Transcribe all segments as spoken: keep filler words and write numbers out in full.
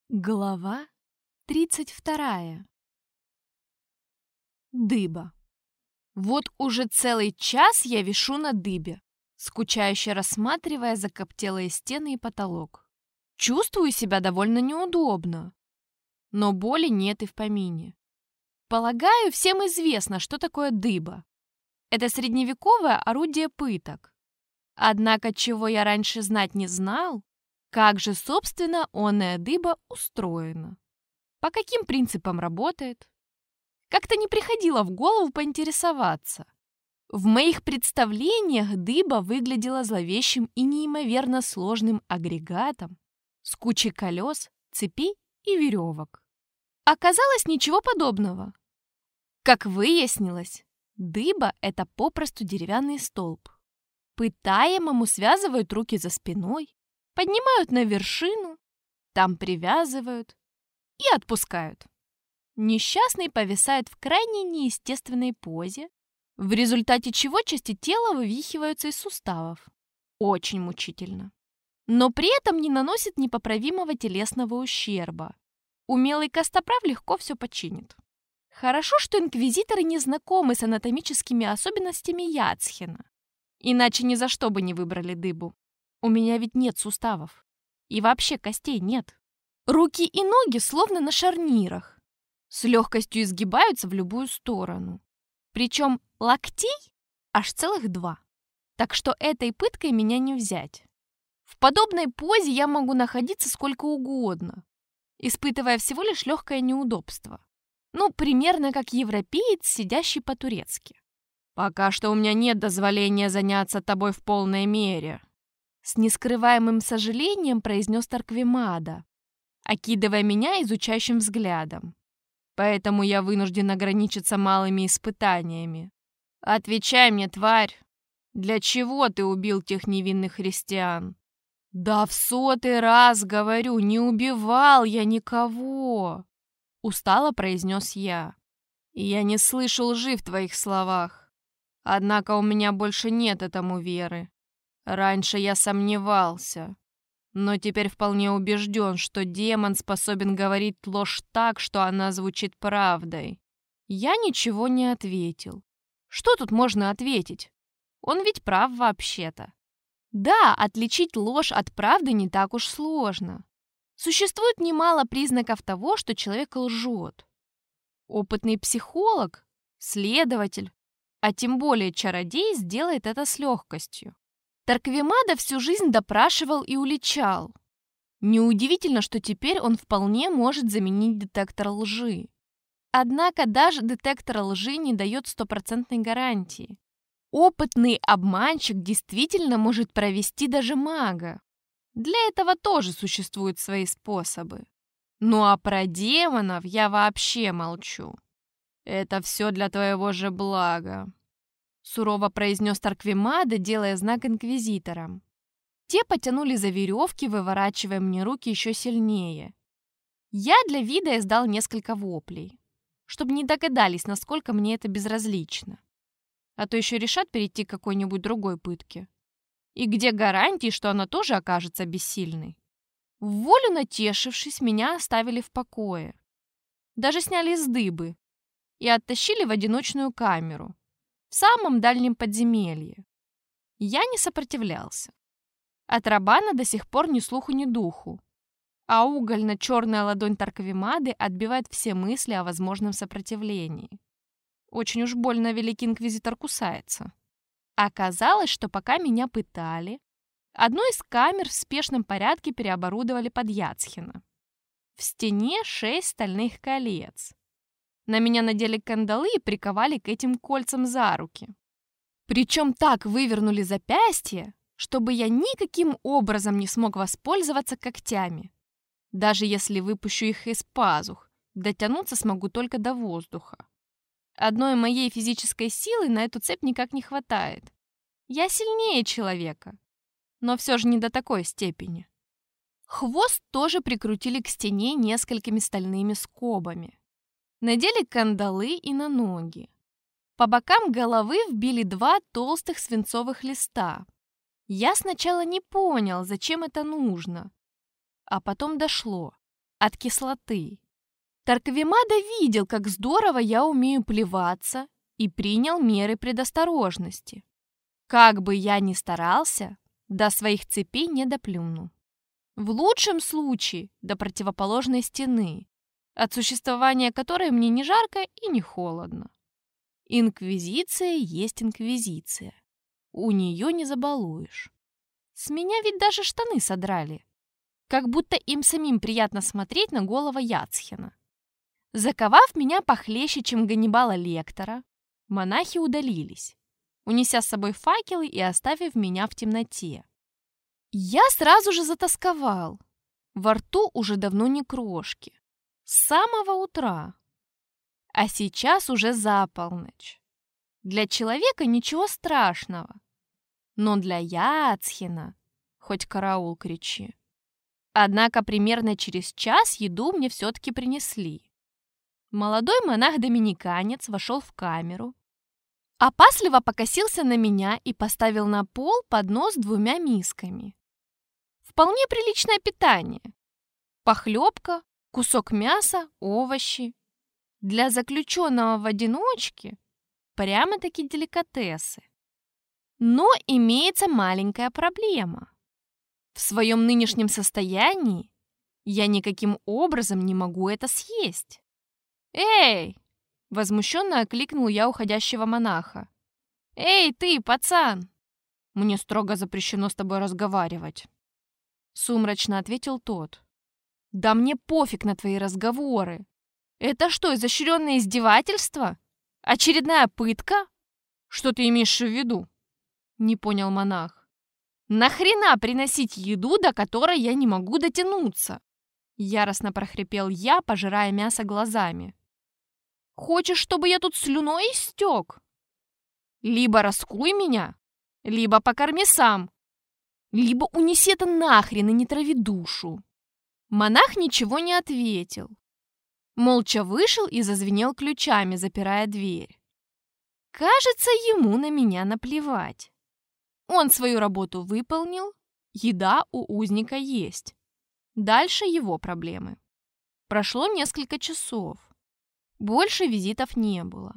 Глава тридцать вторая. Дыба. Вот уже целый час я вишу на дыбе, скучающе рассматривая закоптелые стены и потолок. Чувствую себя довольно неудобно, но боли нет и в помине. Полагаю, всем известно, что такое дыба. Это средневековое орудие пыток. Однако, чего я раньше знать не знал, как же, собственно, оная дыба устроена? По каким принципам работает? Как-то не приходило в голову поинтересоваться. В моих представлениях дыба выглядела зловещим и неимоверно сложным агрегатом с кучей колес, цепей и веревок. Оказалось, ничего подобного. Как выяснилось, дыба — это попросту деревянный столб. Пытаемому связывают руки за спиной, поднимают на вершину, там привязывают и отпускают. Несчастный повисает в крайне неестественной позе, в результате чего части тела вывихиваются из суставов. Очень мучительно. Но при этом не наносит непоправимого телесного ущерба. Умелый костоправ легко все починит. Хорошо, что инквизиторы не знакомы с анатомическими особенностями Яцхена. Иначе ни за что бы не выбрали дыбу. У меня ведь нет суставов. И вообще костей нет. Руки и ноги словно на шарнирах. С легкостью изгибаются в любую сторону. Причем локтей аж целых два. Так что этой пыткой меня не взять. В подобной позе я могу находиться сколько угодно, испытывая всего лишь легкое неудобство. Ну, примерно как европеец, сидящий по-турецки. «Пока что у меня нет дозволения заняться тобой в полной мере», с нескрываемым сожалением произнес Тарквимада, окидывая меня изучающим взглядом. «Поэтому я вынужден ограничиться малыми испытаниями. Отвечай мне, тварь, для чего ты убил тех невинных христиан?» «Да в сотый раз говорю, не убивал я никого!» Устало произнес я. «Я не слышу лжи в твоих словах. Однако у меня больше нет этому веры. Раньше я сомневался, но теперь вполне убежден, что демон способен говорить ложь так, что она звучит правдой». Я ничего не ответил. Что тут можно ответить? Он ведь прав вообще-то. Да, отличить ложь от правды не так уж сложно. Существует немало признаков того, что человек лжет. Опытный психолог, следователь, а тем более чародей сделает это с легкостью. Тарквимада всю жизнь допрашивал и уличал. Неудивительно, что теперь он вполне может заменить детектор лжи. Однако даже детектор лжи не дает стопроцентной гарантии. Опытный обманщик действительно может провести даже мага. Для этого тоже существуют свои способы. Ну а про демонов я вообще молчу. «Это все для твоего же блага», — сурово произнес Тарквимада, делая знак инквизиторам. Те потянули за веревки, выворачивая мне руки еще сильнее. Я для вида издал несколько воплей, чтобы не догадались, насколько мне это безразлично. А то еще решат перейти к какой-нибудь другой пытке. И где гарантии, что она тоже окажется бессильной? В волю натешившись, меня оставили в покое. Даже сняли с дыбы и оттащили в одиночную камеру в самом дальнем подземелье. Я не сопротивлялся. От Рабана до сих пор ни слуху, ни духу, а угольно-черная ладонь Тарквимады отбивает все мысли о возможном сопротивлении. Очень уж больно великий инквизитор кусается. Оказалось, что пока меня пытали, одну из камер в спешном порядке переоборудовали под Яцхена. В стене шесть стальных колец. На меня надели кандалы и приковали к этим кольцам за руки. Причем так вывернули запястье, чтобы я никаким образом не смог воспользоваться когтями. Даже если выпущу их из пазух, дотянуться смогу только до воздуха. Одной моей физической силы на эту цепь никак не хватает. Я сильнее человека, но все же не до такой степени. Хвост тоже прикрутили к стене несколькими стальными скобами. Надели кандалы и на ноги. По бокам головы вбили два толстых свинцовых листа. Я сначала не понял, зачем это нужно, а потом дошло. от кислоты. Тарквимада видел, как здорово я умею плеваться, и принял меры предосторожности. Как бы я ни старался, до своих цепей не доплюну. В лучшем случае до противоположной стены, от существования которой мне не жарко и не холодно. Инквизиция есть инквизиция. У нее не забалуешь. С меня ведь даже штаны содрали. Как будто им самим приятно смотреть на голого Яцхена. Заковав меня похлеще, чем Ганнибала Лектора, монахи удалились, унеся с собой факелы и оставив меня в темноте. Я сразу же затасковал. Во рту уже давно не крошки. С самого утра. А сейчас уже за полночь. Для человека ничего страшного. Но для Яцхена хоть караул кричи. Однако примерно через час еду мне все-таки принесли. Молодой монах-доминиканец вошел в камеру, опасливо покосился на меня и поставил на пол поднос с двумя мисками. Вполне приличное питание. Похлебка, кусок мяса, овощи. Для заключенного в одиночке прямо-таки деликатесы. Но имеется маленькая проблема. В своем нынешнем состоянии я никаким образом не могу это съесть. «Эй!» — возмущенно окликнул я уходящего монаха. «Эй, ты, пацан! Мне строго запрещено с тобой разговаривать!» Сумрачно ответил тот. «Да мне пофиг на твои разговоры! Это что, изощренное издевательство? Очередная пытка? Что ты имеешь в виду?» Не понял монах. «Нахрена приносить еду, до которой я не могу дотянуться?» Яростно прохрипел я, пожирая мясо глазами. «Хочешь, чтобы я тут слюной истек? Либо раскуй меня, либо покорми сам, либо унеси это нахрен и не трави душу». Монах ничего не ответил. Молча вышел и зазвенел ключами, запирая дверь. Кажется, ему на меня наплевать. Он свою работу выполнил, еда у узника есть. Дальше его проблемы. Прошло несколько часов. Больше визитов не было.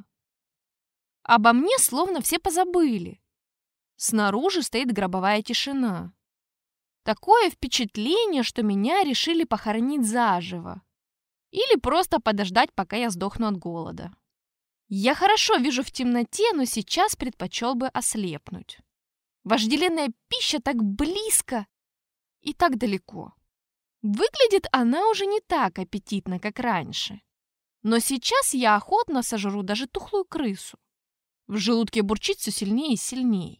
Обо мне словно все позабыли. Снаружи стоит гробовая тишина. Такое впечатление, что меня решили похоронить заживо. Или просто подождать, пока я сдохну от голода. Я хорошо вижу в темноте, но сейчас предпочел бы ослепнуть. Вожделенная пища так близко и так далеко. Выглядит она уже не так аппетитно, как раньше. Но сейчас я охотно сожру даже тухлую крысу. В желудке бурчит все сильнее и сильнее.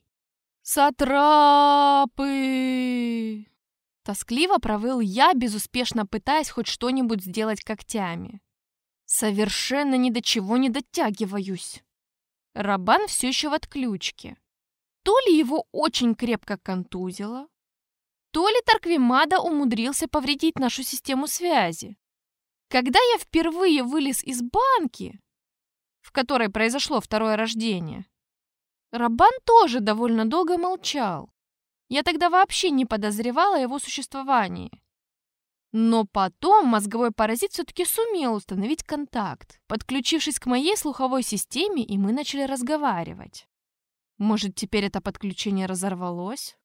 «Сатрапы!» Тоскливо провыл я, безуспешно пытаясь хоть что-нибудь сделать когтями. Совершенно ни до чего не дотягиваюсь. Рабан все еще в отключке. То ли его очень крепко контузило, то ли Тарквимада умудрился повредить нашу систему связи. Когда я впервые вылез из банки, в которой произошло второе рождение, Рабан тоже довольно долго молчал. Я тогда вообще не подозревала о его существовании. Но потом мозговой паразит все-таки сумел установить контакт, подключившись к моей слуховой системе, и мы начали разговаривать. Может, теперь это подключение разорвалось?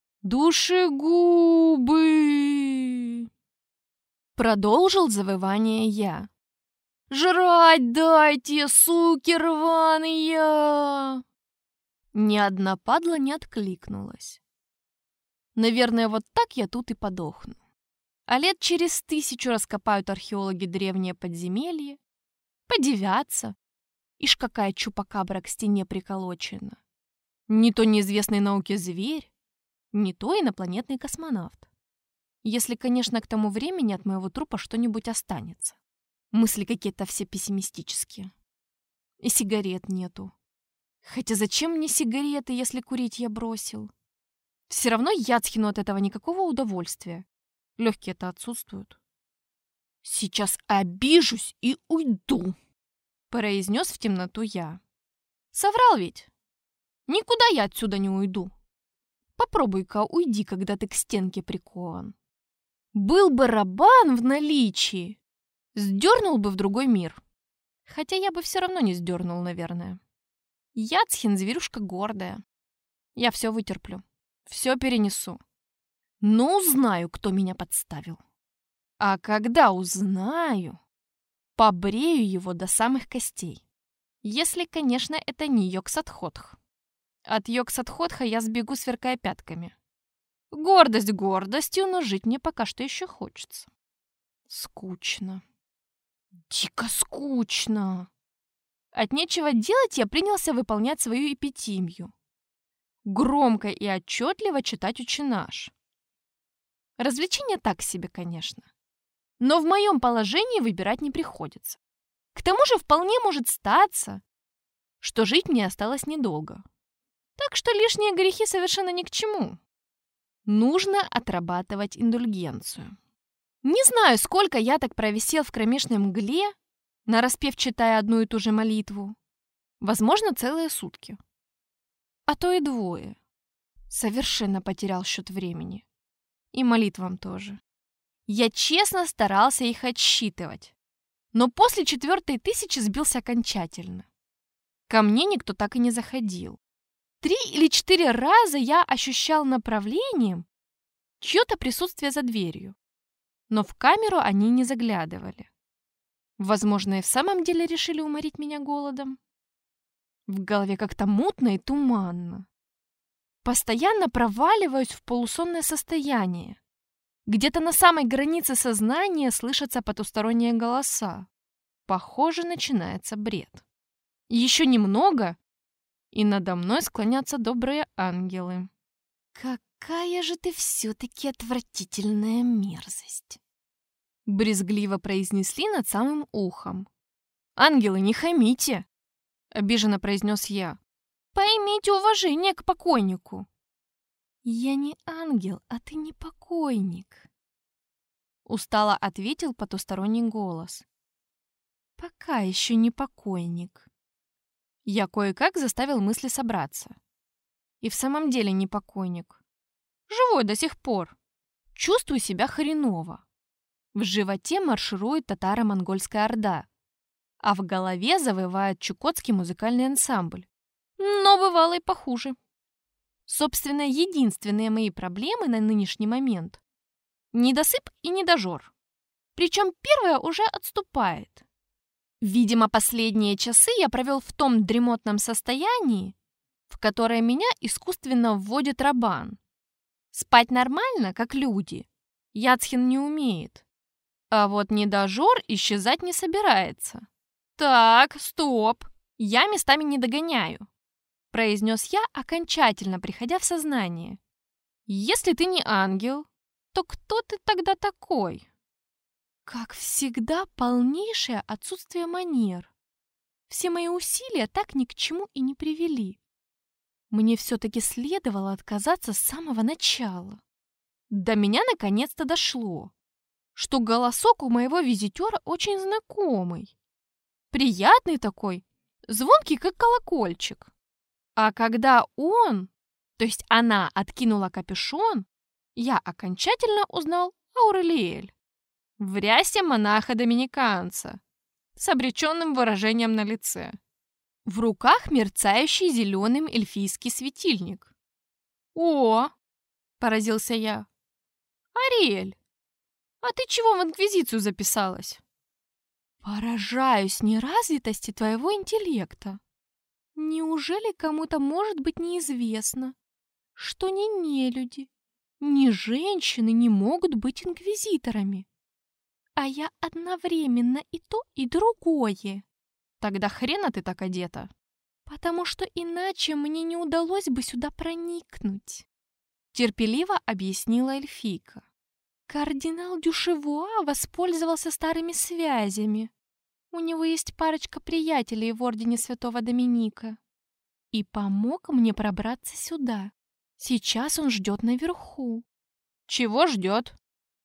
«Душегубы!» Продолжил завывание я. «Жрать дайте, суки рваные!» Ни одна падла не откликнулась. Наверное, вот так я тут и подохну. А лет через тысячу раскопают археологи древнее подземелье, подивятся. Ишь, какая чупакабра к стене приколочена. Не то неизвестный науке зверь, не то инопланетный космонавт. Если, конечно, к тому времени от моего трупа что-нибудь останется. Мысли какие-то все пессимистические. И сигарет нету. Хотя зачем мне сигареты, если курить я бросил? Все равно Яцхену от этого никакого удовольствия. Легкие-то отсутствуют. «Сейчас обижусь и уйду», — произнес в темноту я. Соврал ведь? Никуда я отсюда не уйду. Попробуй-ка уйди, когда ты к стенке прикован. Был бы Рабан в наличии, сдернул бы в другой мир. Хотя я бы все равно не сдернул, наверное. Яцхин зверюшка гордая. Я все вытерплю, все перенесу. Но узнаю, кто меня подставил. А когда узнаю, побрею его до самых костей. Если, конечно, это не Йог-Сатхотх. От Йог-Сатхотха я сбегу, сверкая пятками. Гордость гордостью, но жить мне пока что еще хочется. Скучно. Дико скучно. От нечего делать я принялся выполнять свою эпитимию. Громко и отчетливо читать учинаш. Развлечение так себе, конечно. Но в моем положении выбирать не приходится. К тому же вполне может статься, что жить мне осталось недолго. Так что лишние грехи совершенно ни к чему. Нужно отрабатывать индульгенцию. Не знаю, сколько я так провисел в кромешной мгле, нараспев читая одну и ту же молитву. Возможно, целые сутки. А то и двое. Совершенно потерял счет времени. И молитвам тоже. Я честно старался их отсчитывать. Но после четвертой тысячи сбился окончательно. Ко мне никто так и не заходил. Три или четыре раза я ощущал направлением чье-то присутствие за дверью. Но в камеру они не заглядывали. Возможно, и в самом деле решили уморить меня голодом. В голове как-то мутно и туманно. Постоянно проваливаюсь в полусонное состояние. Где-то на самой границе сознания слышатся потусторонние голоса. Похоже, начинается бред. Еще немного, и надо мной склонятся добрые ангелы. «Какая же ты все-таки отвратительная мерзость!» Брезгливо произнесли над самым ухом. «Ангелы, не хамите!» — обиженно произнес я. «Поймите уважение к покойнику!» «Я не ангел, а ты не покойник!» Устало ответил потусторонний голос. «Пока еще не покойник!» Я кое-как заставил мысли собраться. И в самом деле не покойник. Живой до сих пор. Чувствую себя хреново. В животе марширует татаро-монгольская орда, а в голове завывает чукотский музыкальный ансамбль. Но бывало и похуже. Собственно, единственные мои проблемы на нынешний момент — недосып и недожор. Причем первое уже отступает. Видимо, последние часы я провел в том дремотном состоянии, в которое меня искусственно вводит Рабан. Спать нормально, как люди, Яцхин не умеет. А вот недожор исчезать не собирается. «Так, стоп, я местами не догоняю», — произнес я, окончательно приходя в сознание. «Если ты не ангел, то кто ты тогда такой?» Как всегда, полнейшее отсутствие манер. Все мои усилия так ни к чему и не привели. Мне все-таки следовало отказаться с самого начала. До меня наконец-то дошло, что голосок у моего визитера очень знакомый. Приятный такой, звонкий, как колокольчик. А когда он, то есть она, откинула капюшон, я окончательно узнал Аурелиэль. В рясе монаха-доминиканца, с обреченным выражением на лице. В руках мерцающий зеленым эльфийский светильник. «О!» — поразился я. «Ариэль, а ты чего в Инквизицию записалась?» «Поражаюсь неразвитости твоего интеллекта. Неужели кому-то может быть неизвестно, что ни нелюди, ни женщины не могут быть инквизиторами? А я одновременно и то, и другое. Тогда хрена ты так одета? Потому что иначе мне не удалось бы сюда проникнуть», — терпеливо объяснила эльфийка. «Кардинал Дюшевуа воспользовался старыми связями. У него есть парочка приятелей в ордене Святого Доминика. И помог мне пробраться сюда. Сейчас он ждет наверху». «Чего ждет?»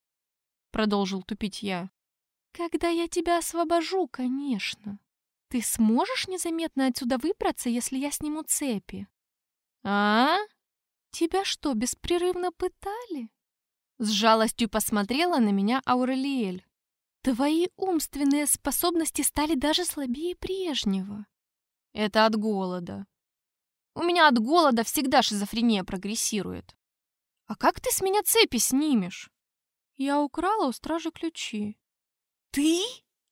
— продолжил тупить я. «Когда я тебя освобожу, конечно. Ты сможешь незаметно отсюда выбраться, если я сниму цепи?» «А? Тебя что, беспрерывно пытали? С жалостью посмотрела на меня Аурелиэль. Твои умственные способности стали даже слабее прежнего. Это от голода. У меня от голода всегда шизофрения прогрессирует. А как ты с меня цепи снимешь? Я украла у стражи ключи. Ты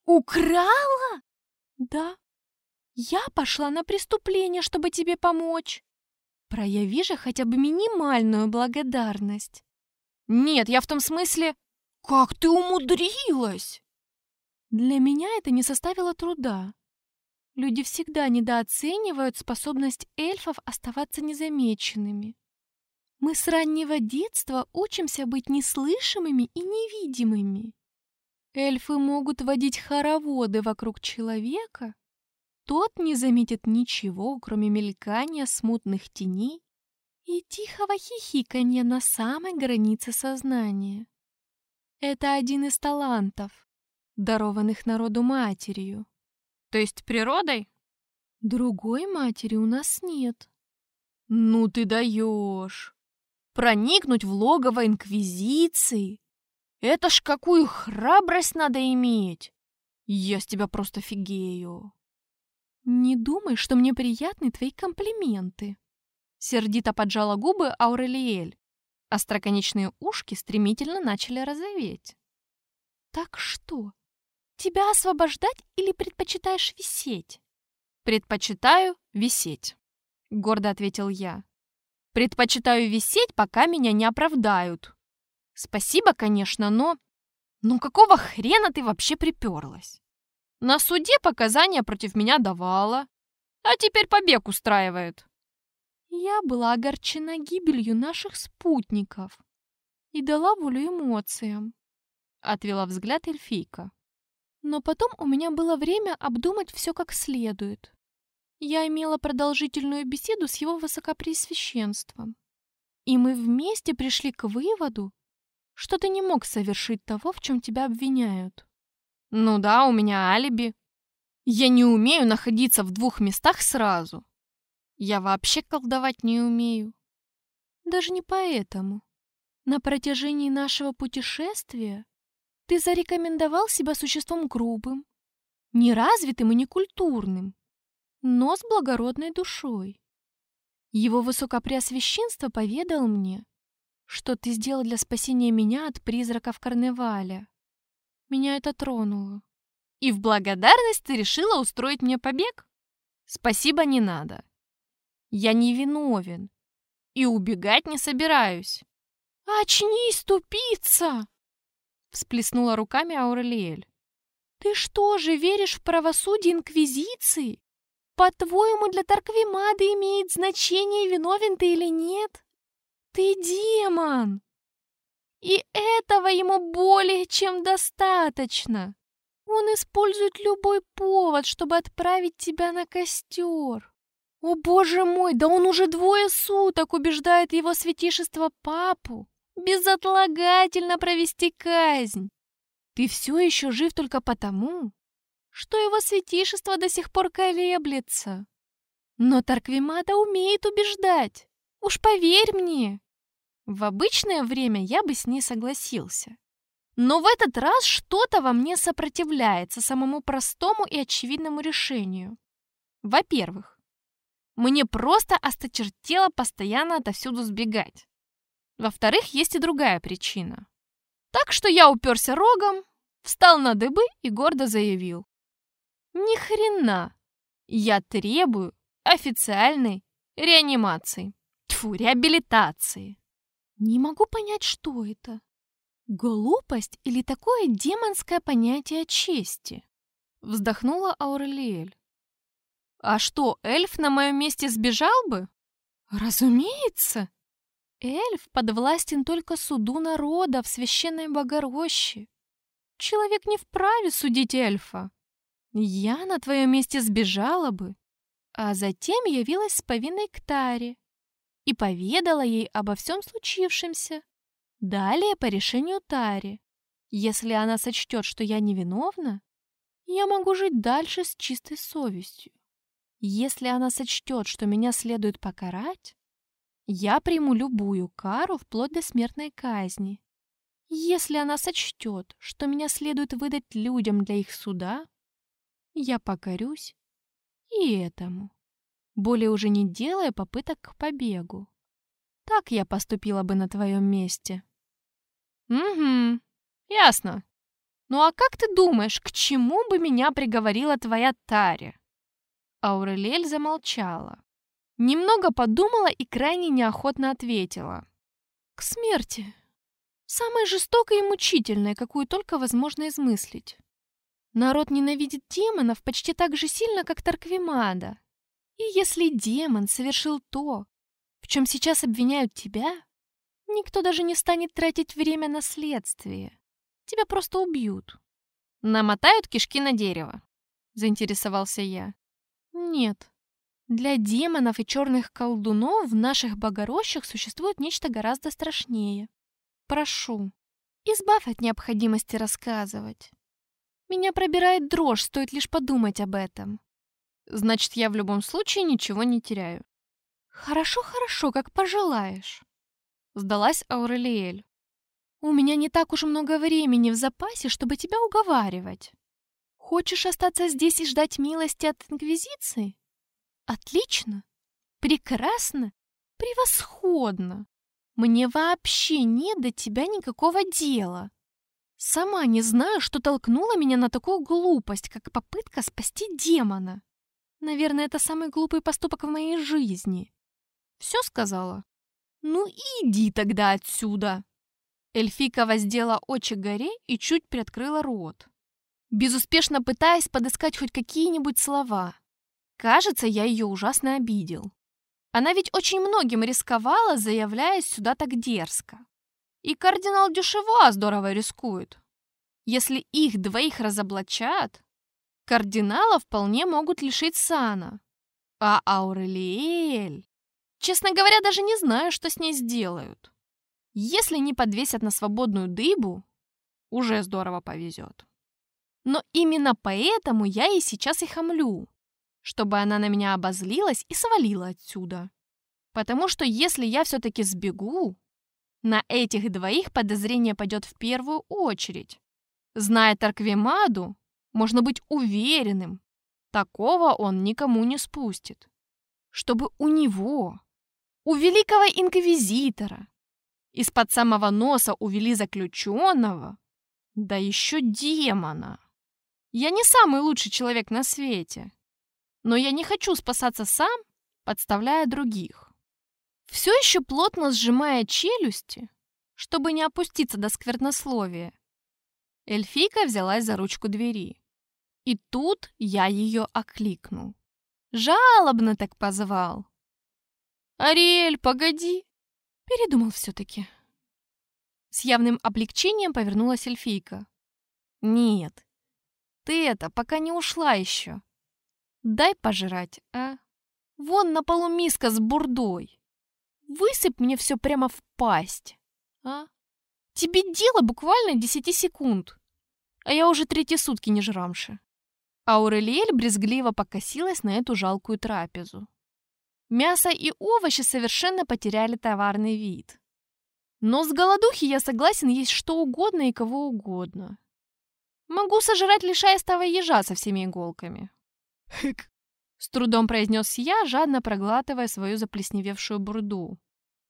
украла? Да. Я пошла на преступление, чтобы тебе помочь. Прояви же хотя бы минимальную благодарность. Нет, я в том смысле, как ты умудрилась? Для меня это не составило труда. Люди всегда недооценивают способность эльфов оставаться незамеченными. Мы с раннего детства учимся быть неслышимыми и невидимыми. Эльфы могут водить хороводы вокруг человека. Тот не заметит ничего, кроме мелькания смутных теней и тихого хихиканья на самой границе сознания. Это один из талантов, дарованных народу матерью. То есть природой? Другой матери у нас нет. Ну ты даешь! Проникнуть в логово Инквизиции? Это ж какую храбрость надо иметь! Я с тебя просто фигею. Не думай, что мне приятны твои комплименты. Сердито поджала губы Аурелиэль. Остроконечные ушки стремительно начали розоветь. Так что, тебя освобождать или предпочитаешь висеть? Предпочитаю висеть, гордо ответил я. Предпочитаю висеть, пока меня не оправдают. Спасибо, конечно, но... Ну какого хрена ты вообще приперлась? На суде показания против меня давала, а теперь побег устраивает. Я была огорчена гибелью наших спутников и дала волю эмоциям, отвела взгляд эльфийка. Но потом у меня было время обдумать все как следует. Я имела продолжительную беседу с его высокопреосвященством, и мы вместе пришли к выводу, что ты не мог совершить того, в чем тебя обвиняют. Ну да, у меня алиби. Я не умею находиться в двух местах сразу. Я вообще колдовать не умею. Даже не поэтому. На протяжении нашего путешествия ты зарекомендовал себя существом грубым, неразвитым и некультурным, но с благородной душой. Его высокопреосвященство поведал мне, что ты сделал для спасения меня от призраков карнаваля. Меня это тронуло. И в благодарность ты решила устроить мне побег? Спасибо, не надо. Я не виновен и убегать не собираюсь. Очнись, тупица! Всплеснула руками Аурелиэль. Ты что же, веришь в правосудие Инквизиции? По-твоему, для Тарквимада имеет значение, виновен ты или нет? Ты демон! И этого ему более чем достаточно. Он использует любой повод, чтобы отправить тебя на костер. О, боже мой, да он уже двое суток убеждает его святейшество папу безотлагательно провести казнь. Ты все еще жив только потому, что его святейшество до сих пор колеблется. Но Тарквимада умеет убеждать. Уж поверь мне. В обычное время я бы с ней согласился. Но в этот раз что-то во мне сопротивляется самому простому и очевидному решению. Во-первых, мне просто осточертело постоянно отовсюду сбегать. Во-вторых, есть и другая причина. Так что я уперся рогом, встал на дыбы и гордо заявил. Ни хрена, я требую официальной реанимации. Тьфу, реабилитации. Не могу понять, что это. Глупость или такое демонское понятие чести? Вздохнула Аурелиэль. А что, эльф на моем месте сбежал бы? Разумеется. Эльф подвластен только суду народа в священной Богородице. Человек не вправе судить эльфа. Я на твоем месте сбежала бы, а затем явилась с повинной к Таре и поведала ей обо всем случившемся. Далее по решению Тари. Если она сочтет, что я невиновна, я могу жить дальше с чистой совестью. Если она сочтет, что меня следует покарать, я приму любую кару вплоть до смертной казни. Если она сочтет, что меня следует выдать людям для их суда, я покорюсь и этому, более уже не делая попыток к побегу. Так я поступила бы на твоем месте. Угу, ясно. Ну а как ты думаешь, к чему бы меня приговорила твоя Тари? Аурелиэль замолчала. Немного подумала и крайне неохотно ответила. К смерти. Самой жестокой и мучительной, какую только возможно измыслить. Народ ненавидит демонов почти так же сильно, как Тарквимада. И если демон совершил то, в чем сейчас обвиняют тебя, никто даже не станет тратить время на следствие. Тебя просто убьют. Намотают кишки на дерево, заинтересовался я. Нет. Для демонов и черных колдунов в наших богорощах существует нечто гораздо страшнее. Прошу, избавь от необходимости рассказывать. Меня пробирает дрожь, стоит лишь подумать об этом. Значит, я в любом случае ничего не теряю. Хорошо, хорошо, как пожелаешь. Сдалась Аурелиэль. У меня не так уж много времени в запасе, чтобы тебя уговаривать. Хочешь остаться здесь и ждать милости от Инквизиции? Отлично, прекрасно, превосходно. Мне вообще нет до тебя никакого дела. Сама не знаю, что толкнуло меня на такую глупость, как попытка спасти демона. Наверное, это самый глупый поступок в моей жизни. Все сказала? Ну иди тогда отсюда. Эльфийка воздела очи к горе и чуть приоткрыла рот, безуспешно пытаясь подыскать хоть какие-нибудь слова. Кажется, я ее ужасно обидел. Она ведь очень многим рисковала, заявляясь сюда так дерзко. И кардинал Дюшева здорово рискует. Если их двоих разоблачат, кардинала вполне могут лишить сана. А Аурелиэль... Честно говоря, даже не знаю, что с ней сделают. Если не подвесят на свободную дыбу, уже здорово повезет. Но именно поэтому я ей сейчас и хамлю, чтобы она на меня обозлилась и свалила отсюда. Потому что если я все-таки сбегу, на этих двоих подозрение пойдет в первую очередь. Зная Тарквимаду, можно быть уверенным, такого он никому не спустит. Чтобы у него, у великого инквизитора, из-под самого носа увели заключенного, да еще демона. Я не самый лучший человек на свете, но я не хочу спасаться сам, подставляя других. Все еще плотно сжимая челюсти, чтобы не опуститься до сквернословия, эльфийка взялась за ручку двери. И тут я ее окликнул. Жалобно так позвал. «Ариэль, погоди!» Передумал все-таки. С явным облегчением повернулась эльфийка. «Нет, ты это, пока не ушла еще. Дай пожрать, а? Вон на полу миска с бурдой. Высыпь мне все прямо в пасть, а? Тебе дело буквально десяти секунд, а я уже третьи сутки не жрамши». Аурелиэль брезгливо покосилась на эту жалкую трапезу. Мясо и овощи совершенно потеряли товарный вид. Но с голодухи я согласен есть что угодно и кого угодно. Могу сожрать лишаистого ежа со всеми иголками. «Хык!» — с трудом произнес я, жадно проглатывая свою заплесневевшую бурду.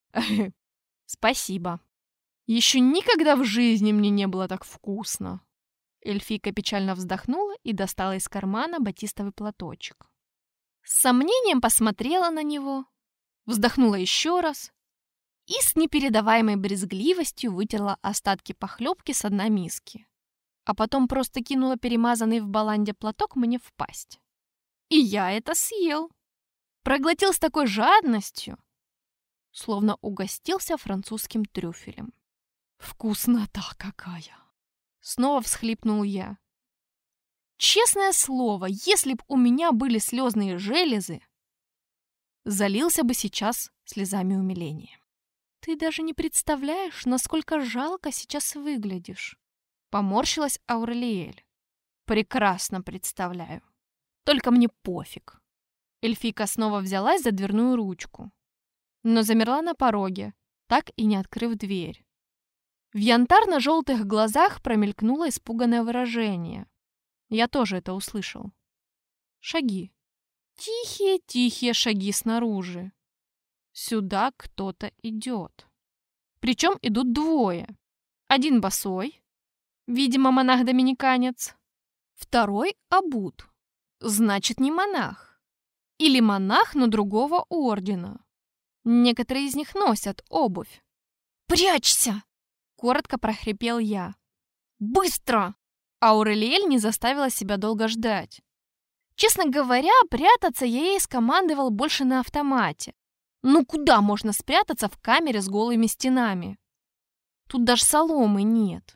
«Спасибо. Еще никогда в жизни мне не было так вкусно». Эльфийка печально вздохнула и достала из кармана батистовый платочек. С сомнением посмотрела на него, вздохнула еще раз и с непередаваемой брезгливостью вытерла остатки похлебки с дна миски, а потом просто кинула перемазанный в баланде платок мне в пасть. И я это съел. Проглотил с такой жадностью, словно угостился французским трюфелем. «Вкуснота какая!» Снова всхлипнул я. Честное слово, если б у меня были слезные железы, залился бы сейчас слезами умиления. «Ты даже не представляешь, насколько жалко сейчас выглядишь», — поморщилась Аурелиэль. «Прекрасно представляю. Только мне пофиг». Эльфийка снова взялась за дверную ручку, но замерла на пороге, так и не открыв дверь. В янтарно-желтых глазах промелькнуло испуганное выражение. Я тоже это услышал. Шаги. Тихие-тихие шаги снаружи. Сюда кто-то идет. Причем идут двое. Один босой, видимо, монах-доминиканец. Второй обут. Значит, не монах. Или монах, но другого ордена. Некоторые из них носят обувь. «Прячься!» — коротко прохрипел я. «Быстро!» Аурелиэль не заставила себя долго ждать. Честно говоря, прятаться я ей скомандовал больше на автомате. Ну куда можно спрятаться в камере с голыми стенами? Тут даже соломы нет.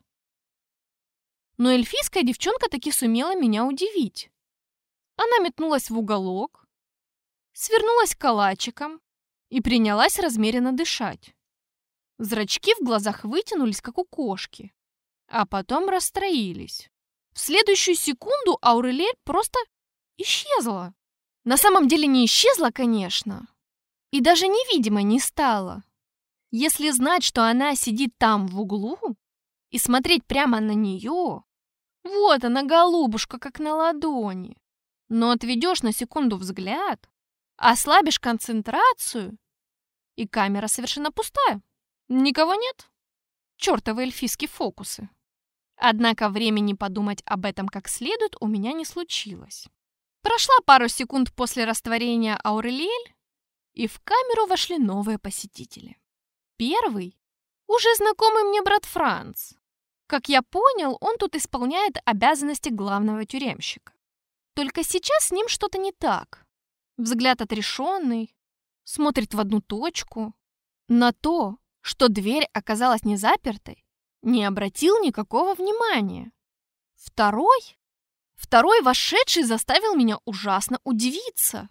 Но эльфийская девчонка таки сумела меня удивить. Она метнулась в уголок, свернулась калачиком и принялась размеренно дышать. Зрачки в глазах вытянулись, как у кошки, а потом расстроились. В следующую секунду Аурелиэль просто исчезла. На самом деле не исчезла, конечно, и даже невидимой не стала. Если знать, что она сидит там в углу, и смотреть прямо на нее, вот она, голубушка, как на ладони. Но отведешь на секунду взгляд, ослабишь концентрацию, и камера совершенно пустая. Никого нет. Чёртовы эльфийские фокусы. Однако времени подумать об этом как следует у меня не случилось. Прошла пару секунд после растворения Аурелиэль, и в камеру вошли новые посетители. Первый — уже знакомый мне брат Франц. Как я понял, он тут исполняет обязанности главного тюремщика. Только сейчас с ним что-то не так. Взгляд отрешенный, смотрит в одну точку. На то, что дверь оказалась не запертой, не обратил никакого внимания. Второй, второй вошедший заставил меня ужасно удивиться.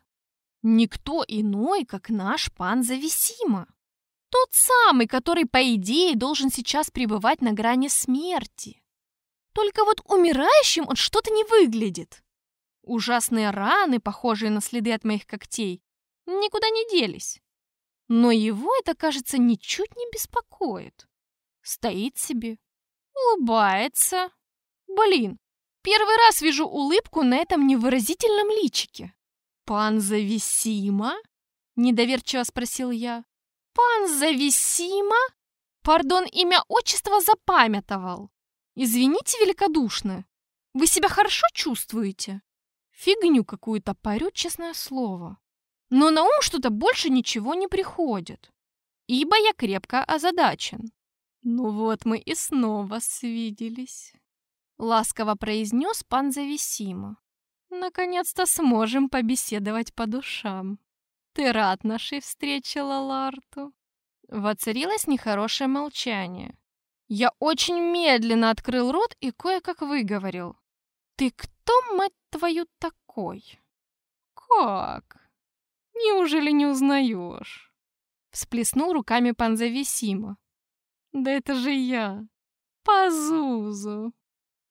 Никто иной, как наш пан Зависима. Тот самый, который, по идее, должен сейчас пребывать на грани смерти. Только вот умирающим он что-то не выглядит. Ужасные раны, похожие на следы от моих когтей, никуда не делись. Но его это, кажется, ничуть не беспокоит. Стоит себе, улыбается. Блин, первый раз вижу улыбку на этом невыразительном личике. «Пан Зависима?» — недоверчиво спросил я. «Пан Зависима? Пардон, имя отчество запамятовал. Извините великодушно. Вы себя хорошо чувствуете?» Фигню какую-то парю, честное слово. Но на ум что-то больше ничего не приходит, ибо я крепко озадачен. «Ну вот мы и снова свиделись», — ласково произнес пан Зависима. «Наконец-то сможем побеседовать по душам. Ты рад нашей встрече, Лаларту?» Воцарилось нехорошее молчание. Я очень медленно открыл рот и кое-как выговорил. «Ты кто, мать твою, такой?» «Как? Неужели не узнаешь?» Всплеснул руками пан Зависима. «Да это же я, Пазузу.